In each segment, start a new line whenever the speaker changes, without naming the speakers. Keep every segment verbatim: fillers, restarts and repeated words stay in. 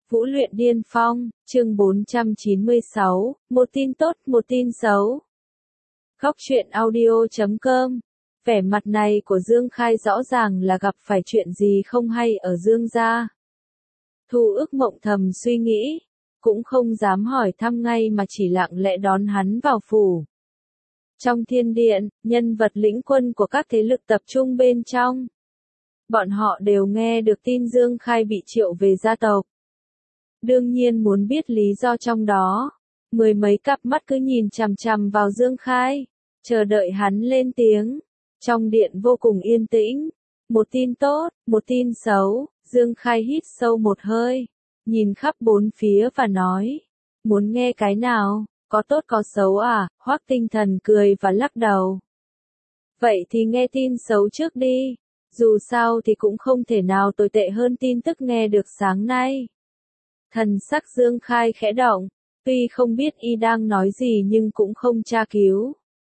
Vũ luyện điên phong, chương bốn trăm chín mươi sáu, một tin tốt, một tin xấu. Góc truyện audio chấm com. Vẻ mặt này của Dương Khai rõ ràng là gặp phải chuyện gì không hay ở Dương gia. Thu Ước Mộng thầm suy nghĩ, cũng không dám hỏi thăm ngay mà chỉ lặng lẽ đón hắn vào phủ. Trong thiên điện, nhân vật lĩnh quân của các thế lực tập trung bên trong. Bọn họ đều nghe được tin Dương Khai bị triệu về gia tộc. Đương nhiên muốn biết lý do trong đó. Mười mấy cặp mắt cứ nhìn chằm chằm vào Dương Khai, chờ đợi hắn lên tiếng. Trong điện vô cùng yên tĩnh. Một tin tốt, một tin xấu. Dương Khai hít sâu một hơi, nhìn khắp bốn phía và nói, muốn nghe cái nào, có tốt có xấu à? Hoắc Tinh Thần cười và lắc đầu. Vậy thì nghe tin xấu trước đi, dù sao thì cũng không thể nào tồi tệ hơn tin tức nghe được sáng nay. Thần sắc Dương Khai khẽ động, tuy không biết y đang nói gì nhưng cũng không tra cứu.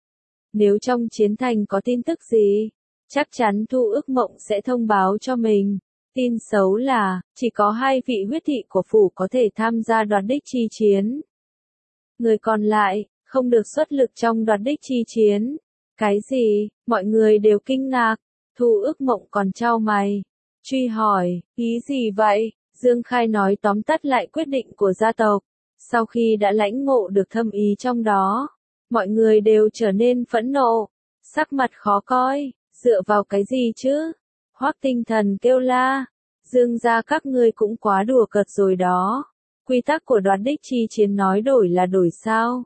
Nếu trong chiến thành có tin tức gì, chắc chắn Thu Ước Mộng sẽ thông báo cho mình. Tin xấu là, chỉ có hai vị huyết thị của phủ có thể tham gia đoạt đích chi chiến. Người còn lại, không được xuất lực trong đoạt đích chi chiến. Cái gì? Mọi người đều kinh ngạc. Thu Ước Mộng còn chau mày, truy hỏi, ý gì vậy? Dương Khai nói tóm tắt lại quyết định của gia tộc. Sau khi đã lãnh ngộ được thâm ý trong đó, mọi người đều trở nên phẫn nộ, sắc mặt khó coi, dựa vào cái gì chứ? Hoắc Tinh Thần kêu la, Dương gia các ngươi cũng quá đùa cợt rồi đó. Quy tắc của đoạt đích chi chiến nói đổi là đổi sao?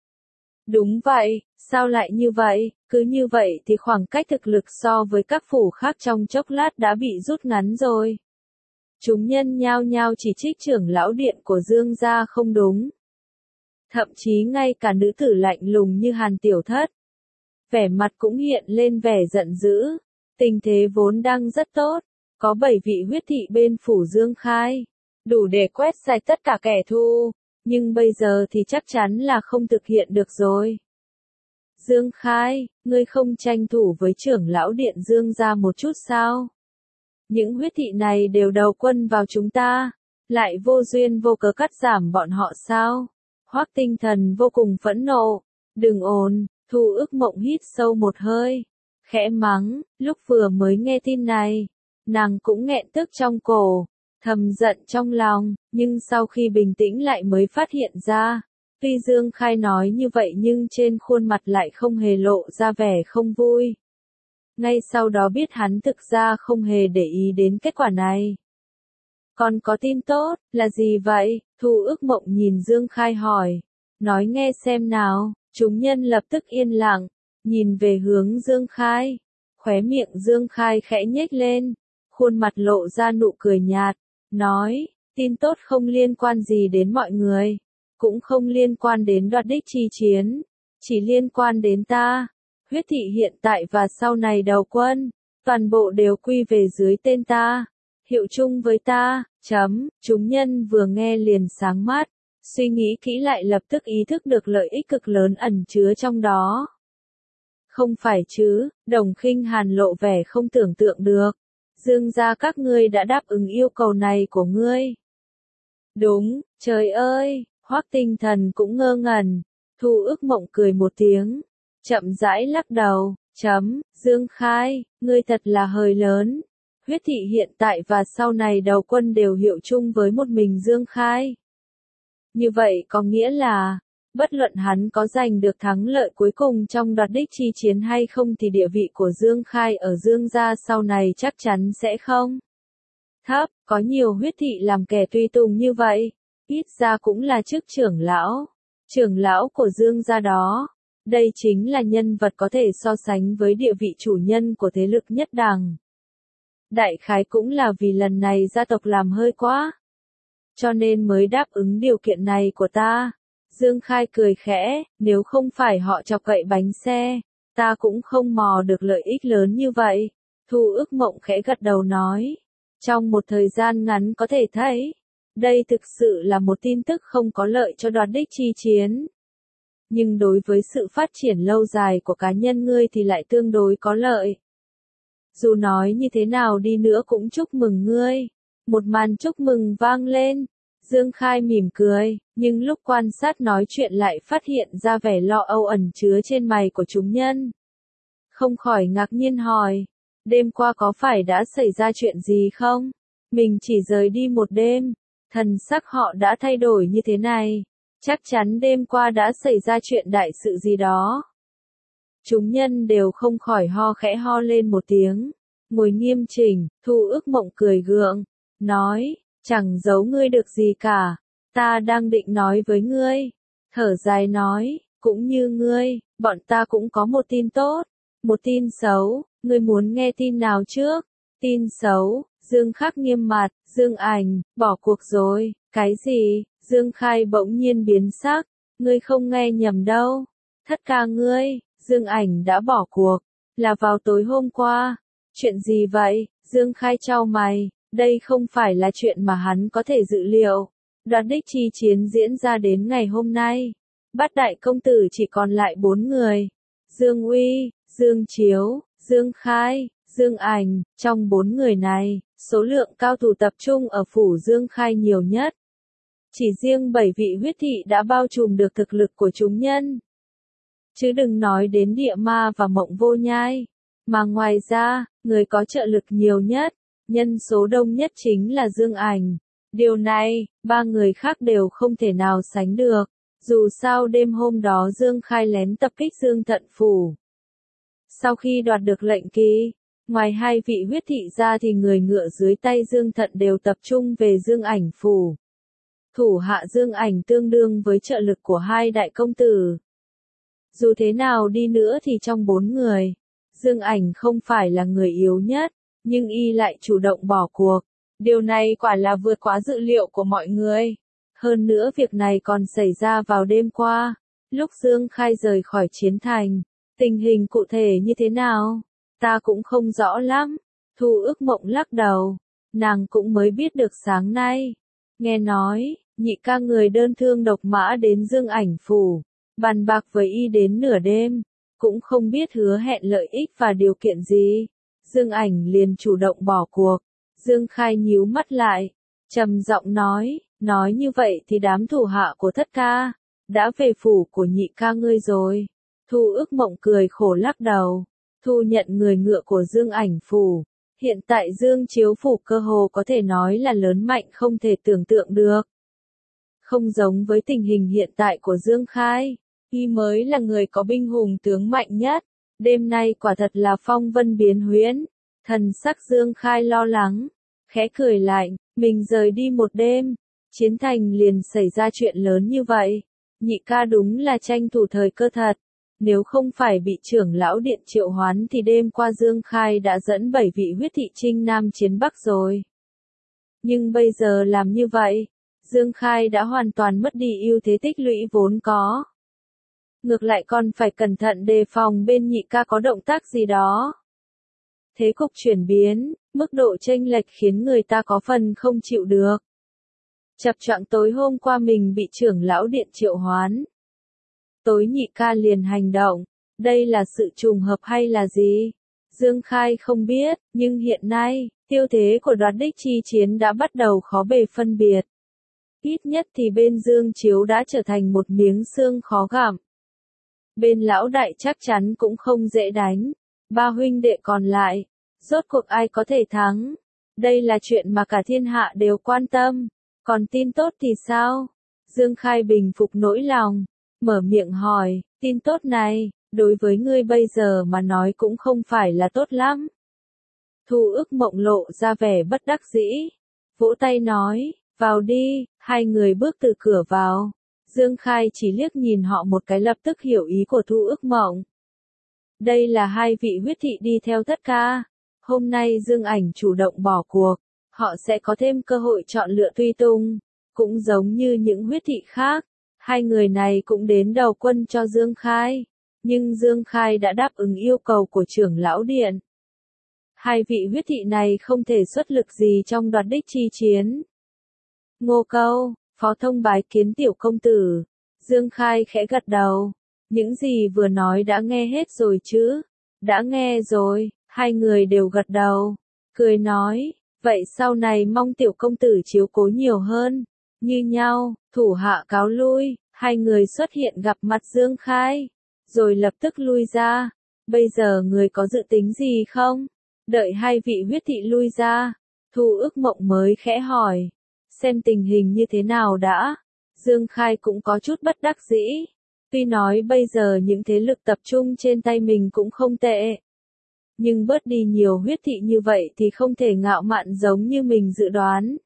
Đúng vậy, sao lại như vậy? Cứ như vậy thì khoảng cách thực lực so với các phủ khác trong chốc lát đã bị rút ngắn rồi. Chúng nhân nhao nhao chỉ trích trưởng lão điện của Dương gia không đúng. Thậm chí ngay cả nữ tử lạnh lùng như Hàn Tiểu Thất, vẻ mặt cũng hiện lên vẻ giận dữ. Tình thế vốn đang rất tốt, có bảy vị huyết thị bên phủ Dương Khai, đủ để quét sạch tất cả kẻ thù, nhưng bây giờ thì chắc chắn là không thực hiện được rồi. Dương Khai, ngươi không tranh thủ với trưởng lão điện Dương gia một chút sao? Những huyết thị này đều đầu quân vào chúng ta, lại vô duyên vô cớ cắt giảm bọn họ sao? Hoắc Tinh Thần vô cùng phẫn nộ, đừng ồn. Thu Ước Mộng hít sâu một hơi, khẽ mắng, lúc vừa mới nghe tin này, nàng cũng nghẹn tức trong cổ, thầm giận trong lòng, nhưng sau khi bình tĩnh lại mới phát hiện ra, tuy Dương Khai nói như vậy nhưng trên khuôn mặt lại không hề lộ ra vẻ không vui. Ngay sau đó biết hắn thực ra không hề để ý đến kết quả này. Còn có tin tốt, là gì vậy? Thu Ước Mộng nhìn Dương Khai hỏi, nói nghe xem nào. Chúng nhân lập tức yên lặng, nhìn về hướng Dương Khai. Khóe miệng Dương Khai khẽ nhếch lên, khuôn mặt lộ ra nụ cười nhạt, nói, tin tốt không liên quan gì đến mọi người, cũng không liên quan đến đoạt đích chi chiến, chỉ liên quan đến ta. Huyết thị hiện tại và sau này đầu quân, toàn bộ đều quy về dưới tên ta, hiệu chung với ta, chấm. Chúng nhân vừa nghe liền sáng mắt. Suy nghĩ kỹ lại lập tức ý thức được lợi ích cực lớn ẩn chứa trong đó. Không phải chứ? Đồng Khinh Hàn lộ vẻ không tưởng tượng được. Dương gia các ngươi đã đáp ứng yêu cầu này của ngươi. Đúng, trời ơi, Hoắc Tinh Thần cũng ngơ ngẩn. Thu Ước Mộng cười một tiếng, chậm rãi lắc đầu, chấm. Dương Khai, ngươi thật là hơi lớn. Huyết thị hiện tại và sau này đầu quân đều hiệu chung với một mình Dương Khai. Như vậy có nghĩa là, bất luận hắn có giành được thắng lợi cuối cùng trong đoạt đích chi chiến hay không thì địa vị của Dương Khai ở Dương gia sau này chắc chắn sẽ không thấp. Có nhiều huyết thị làm kẻ tùy tùng như vậy, ít ra cũng là chức trưởng lão, trưởng lão của Dương gia đó. Đây chính là nhân vật có thể so sánh với địa vị chủ nhân của thế lực nhất đẳng. Đại khái cũng là vì lần này gia tộc làm hơi quá, cho nên mới đáp ứng điều kiện này của ta. Dương Khai cười khẽ, nếu không phải họ chọc cậy bánh xe, ta cũng không mò được lợi ích lớn như vậy. Thu Ước Mộng khẽ gật đầu nói, trong một thời gian ngắn có thể thấy, đây thực sự là một tin tức không có lợi cho đoạt đích chi chiến. Nhưng đối với sự phát triển lâu dài của cá nhân ngươi thì lại tương đối có lợi. Dù nói như thế nào đi nữa cũng chúc mừng ngươi. Một màn chúc mừng vang lên. Dương Khai mỉm cười, nhưng lúc quan sát nói chuyện lại phát hiện ra vẻ lo âu ẩn chứa trên mày của chúng nhân. Không khỏi ngạc nhiên hỏi, đêm qua có phải đã xảy ra chuyện gì không? Mình chỉ rời đi một đêm, thần sắc họ đã thay đổi như thế này. Chắc chắn đêm qua đã xảy ra chuyện đại sự gì đó. Chúng nhân đều không khỏi ho khẽ ho lên một tiếng. Ngồi nghiêm chỉnh, Thu Ước Mộng cười gượng, nói, chẳng giấu ngươi được gì cả. Ta đang định nói với ngươi. Thở dài nói, cũng như ngươi, bọn ta cũng có một tin tốt. Một tin xấu, ngươi muốn nghe tin nào trước? Tin xấu, Dương Khắc nghiêm mặt, Dương Ảnh, bỏ cuộc rồi, cái gì? Dương Khai bỗng nhiên biến sắc, ngươi không nghe nhầm đâu. Thất ca ngươi, Dương Ảnh đã bỏ cuộc, là vào tối hôm qua. Chuyện gì vậy? Dương Khai chau mày, đây không phải là chuyện mà hắn có thể dự liệu. Đoạt đích chi chiến diễn ra đến ngày hôm nay. Bát đại công tử chỉ còn lại bốn người. Dương Uy, Dương Chiếu, Dương Khai, Dương Ảnh, trong bốn người này, số lượng cao thủ tập trung ở phủ Dương Khai nhiều nhất. Chỉ riêng bảy vị huyết thị đã bao trùm được thực lực của chúng nhân. Chứ đừng nói đến địa ma và mộng vô nhai. Mà ngoài ra, người có trợ lực nhiều nhất, nhân số đông nhất chính là Dương Ảnh. Điều này, ba người khác đều không thể nào sánh được. Dù sao đêm hôm đó Dương Khai lén tập kích Dương Thận Phủ. Sau khi đoạt được lệnh kỳ, ngoài hai vị huyết thị ra thì người ngựa dưới tay Dương Thận đều tập trung về Dương Ảnh Phủ. Thủ hạ Dương Ảnh tương đương với trợ lực của hai đại công tử. Dù thế nào đi nữa thì trong bốn người, Dương Ảnh không phải là người yếu nhất, nhưng y lại chủ động bỏ cuộc. Điều này quả là vượt quá dự liệu của mọi người. Hơn nữa việc này còn xảy ra vào đêm qua, lúc Dương Khai rời khỏi chiến thành. Tình hình cụ thể như thế nào? Ta cũng không rõ lắm. Thu Ước Mộng lắc đầu. Nàng cũng mới biết được sáng nay. Nghe nói, nhị ca người đơn thương độc mã đến Dương Ảnh Phủ. Bàn bạc với y đến nửa đêm. Cũng không biết hứa hẹn lợi ích và điều kiện gì. Dương Ảnh liền chủ động bỏ cuộc. Dương Khai nhíu mắt lại. Trầm giọng nói, nói như vậy thì đám thủ hạ của thất ca, đã về phủ của nhị ca ngươi rồi. Thu Ước Mộng cười khổ lắc đầu. Thu nhận người ngựa của Dương Ảnh Phủ. Hiện tại Dương Chiếu Phủ cơ hồ có thể nói là lớn mạnh không thể tưởng tượng được. Không giống với tình hình hiện tại của Dương Khai. Y mới là người có binh hùng tướng mạnh nhất. Đêm nay quả thật là phong vân biến huyễn. Thần sắc Dương Khai lo lắng. Khẽ cười lạnh, mình rời đi một đêm. Chiến thành liền xảy ra chuyện lớn như vậy. Nhị ca đúng là tranh thủ thời cơ thật. Nếu không phải bị trưởng lão điện triệu hoán thì đêm qua Dương Khai đã dẫn bảy vị huyết thị chinh nam chiến bắc rồi. Nhưng bây giờ làm như vậy, Dương Khai đã hoàn toàn mất đi ưu thế tích lũy vốn có. Ngược lại còn phải cẩn thận đề phòng bên nhị ca có động tác gì đó. Thế cục chuyển biến, mức độ chênh lệch khiến người ta có phần không chịu được. Chập choạng tối hôm qua mình bị trưởng lão điện triệu hoán. Tối nhị ca liền hành động, đây là sự trùng hợp hay là gì? Dương Khai không biết, nhưng hiện nay, tiêu thế của đoạt đích chi chiến đã bắt đầu khó bề phân biệt. Ít nhất thì bên Dương Chiếu đã trở thành một miếng xương khó gặm. Bên lão đại chắc chắn cũng không dễ đánh. Ba huynh đệ còn lại, rốt cuộc ai có thể thắng? Đây là chuyện mà cả thiên hạ đều quan tâm. Còn tin tốt thì sao? Dương Khai bình phục nỗi lòng, mở miệng hỏi, tin tốt này, đối với ngươi bây giờ mà nói cũng không phải là tốt lắm. Thu Ước Mộng lộ ra vẻ bất đắc dĩ, vỗ tay nói, vào đi, hai người bước từ cửa vào. Dương Khai chỉ liếc nhìn họ một cái lập tức hiểu ý của Thu Ước Mộng. Đây là hai vị huyết thị đi theo thất ca. Hôm nay Dương Ảnh chủ động bỏ cuộc, họ sẽ có thêm cơ hội chọn lựa tùy tùng. Cũng giống như những huyết thị khác, hai người này cũng đến đầu quân cho Dương Khai. Nhưng Dương Khai đã đáp ứng yêu cầu của trưởng lão điện. Hai vị huyết thị này không thể xuất lực gì trong đoạt đích chi chiến. Ngô Câu, phó thông bái kiến tiểu công tử. Dương Khai khẽ gật đầu. Những gì vừa nói đã nghe hết rồi chứ? Đã nghe rồi, hai người đều gật đầu. Cười nói, vậy sau này mong tiểu công tử chiếu cố nhiều hơn. như nhau, thủ hạ cáo lui, hai người xuất hiện gặp mặt Dương Khai, rồi lập tức lui ra. Bây giờ người có dự tính gì không? Đợi hai vị huyết thị lui ra, Thu Ước Mộng mới khẽ hỏi, xem tình hình như thế nào đã. Dương Khai cũng có chút bất đắc dĩ. Tuy nói bây giờ những thế lực tập trung trên tay mình cũng không tệ. Nhưng bớt đi nhiều huyết thị như vậy thì không thể ngạo mạn giống như mình dự đoán.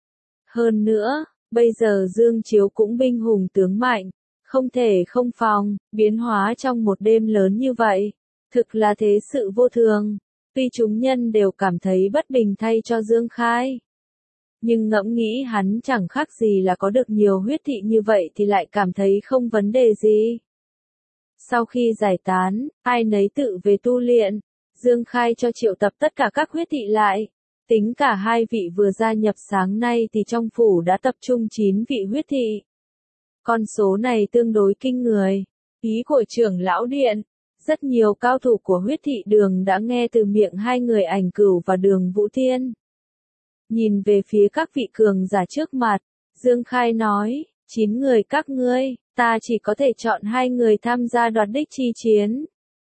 Hơn nữa, bây giờ Dương Chiếu cũng binh hùng tướng mạnh, không thể không phòng, biến hóa trong một đêm lớn như vậy. Thực là thế sự vô thường. Tuy chúng nhân đều cảm thấy bất bình thay cho Dương Khai. Nhưng ngẫm nghĩ hắn chẳng khác gì là có được nhiều huyết thị như vậy thì lại cảm thấy không vấn đề gì. Sau khi giải tán, ai nấy tự về tu luyện, Dương Khai cho triệu tập tất cả các huyết thị lại. Tính cả hai vị vừa gia nhập sáng nay thì trong phủ đã tập trung chín vị huyết thị. Con số này tương đối kinh người. Ý của trưởng lão điện, rất nhiều cao thủ của huyết thị đường đã nghe từ miệng hai người Ảnh Cửu và Đường Vũ Thiên. Nhìn về phía các vị cường giả trước mặt, Dương Khai nói, chín người các ngươi, ta chỉ có thể chọn hai người tham gia đoạt đích chi chiến.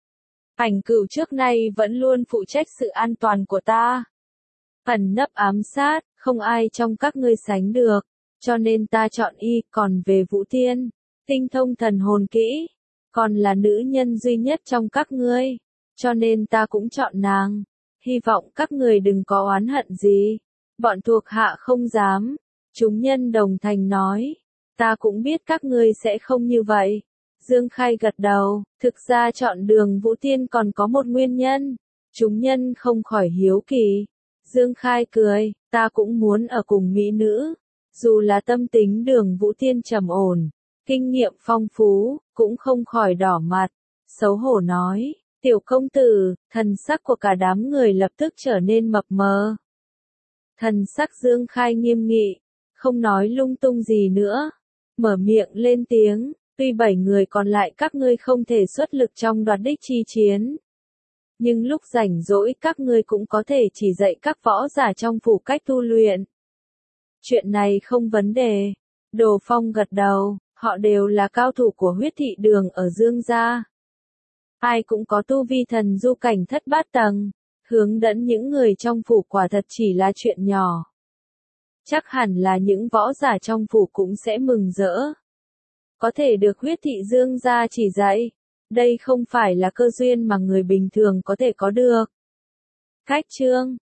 Ảnh Cửu trước nay vẫn luôn phụ trách sự an toàn của ta. Ẩn nấp ám sát, không ai trong các ngươi sánh được, cho nên ta chọn y, còn về Vũ Thiên, tinh thông thần hồn kỹ, còn là nữ nhân duy nhất trong các ngươi, cho nên ta cũng chọn nàng. Hy vọng các người đừng có oán hận gì. Bọn thuộc hạ không dám. Chúng nhân đồng thành nói, ta cũng biết các ngươi sẽ không như vậy. Dương Khai gật đầu, thực ra chọn Đường Vũ Thiên còn có một nguyên nhân. Chúng nhân không khỏi hiếu kỳ. Dương Khai cười, ta cũng muốn ở cùng mỹ nữ. Dù là tâm tính Đường Vũ Thiên trầm ổn, kinh nghiệm phong phú, cũng không khỏi đỏ mặt. Xấu hổ nói, tiểu công tử, thần sắc của cả đám người lập tức trở nên mập mờ. Thần sắc Dương Khai nghiêm nghị, không nói lung tung gì nữa. Mở miệng lên tiếng, tuy bảy người còn lại các ngươi không thể xuất lực trong đoạt đích chi chiến. Nhưng lúc rảnh rỗi các ngươi cũng có thể chỉ dạy các võ giả trong phủ cách tu luyện. Chuyện này không vấn đề. Đồ Phong gật đầu, họ đều là cao thủ của huyết thị đường ở Dương gia. Ai cũng có tu vi thần du cảnh thất bát tầng, hướng dẫn những người trong phủ quả thật chỉ là chuyện nhỏ. Chắc hẳn là những võ giả trong phủ cũng sẽ mừng rỡ. Có thể được huyết thị Dương gia chỉ dạy, đây không phải là cơ duyên mà người bình thường có thể có được. Cách chương